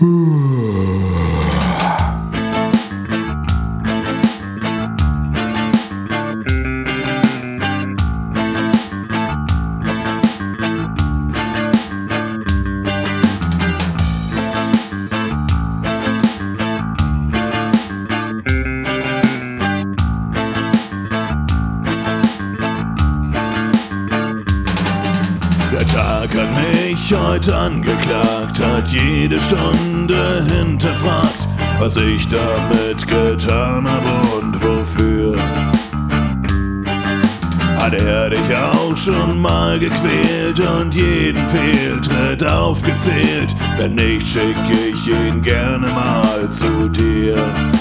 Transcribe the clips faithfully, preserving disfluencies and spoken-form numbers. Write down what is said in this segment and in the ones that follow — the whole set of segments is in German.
Der Tag hat mich heute angeklagt, hat jede Stunde hinterfragt, was ich damit getan habe und wofür. Hat er dich auch schon mal gequält und jeden Fehltritt aufgezählt? Wenn nicht, schick ich ihn gerne mal zu dir.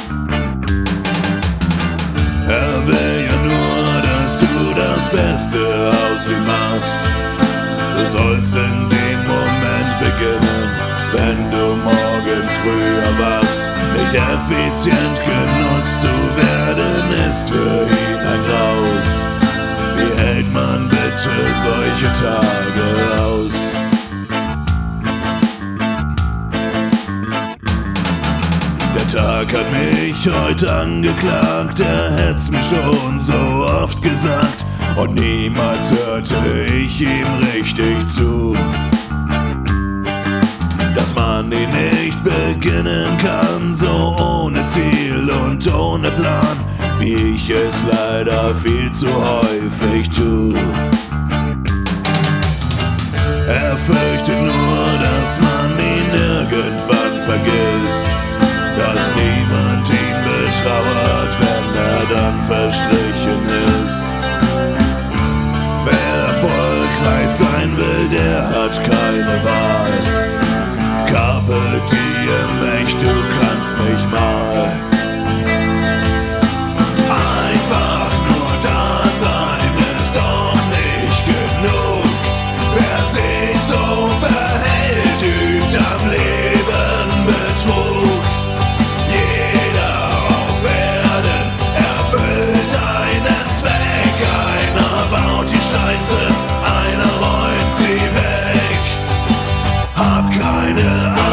Er will ja nur, dass du das Beste aus ihm machst. Du sollst in dem Moment beginnen, wenn du morgens früher wachst. Nicht effizient genutzt zu werden, ist für ihn ein Graus. Wie hält man bitte solche Tage aus? Der Tag hat mich heute angeklagt, er hätt's mir schon so oft gesagt. Und niemals hörte ich ihm richtig zu. Dass man ihn nicht beginnen kann, so ohne Ziel und ohne Plan, wie ich es leider viel zu häufig tu. Er fürchtet nur, dass man ihn irgendwann vergisst, dass niemand ihn betrauert, wenn er dann verstrichen ist. Wer erfolgreich sein will, der hat keine Wahl. Carpe diem, echt, du kannst mich mal. Einfach nur da sein ist doch nicht genug. Wer sich so verhält, übt am Leben Betrug. Jeder auf Erden erfüllt einen Zweck. Einer baut die Scheiße, einer räumt sie weg. Hab keine Angst.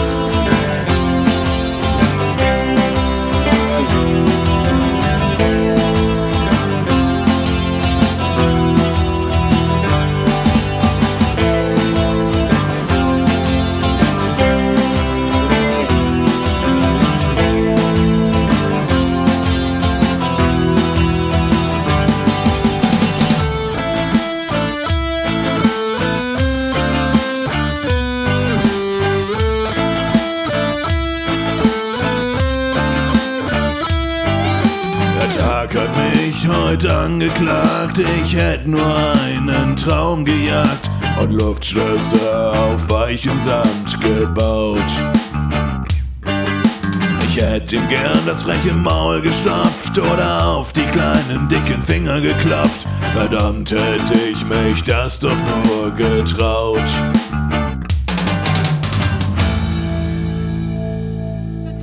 Der Tag hat mich heute angeklagt, ich hätte nur einen Traum gejagt und Luftschlösser auf weichen Sand gebaut. Ich hätte ihm gern das freche Maul gestopft oder auf die kleinen dicken Finger geklopft. Verdammt, hätte ich mich das doch nur getraut.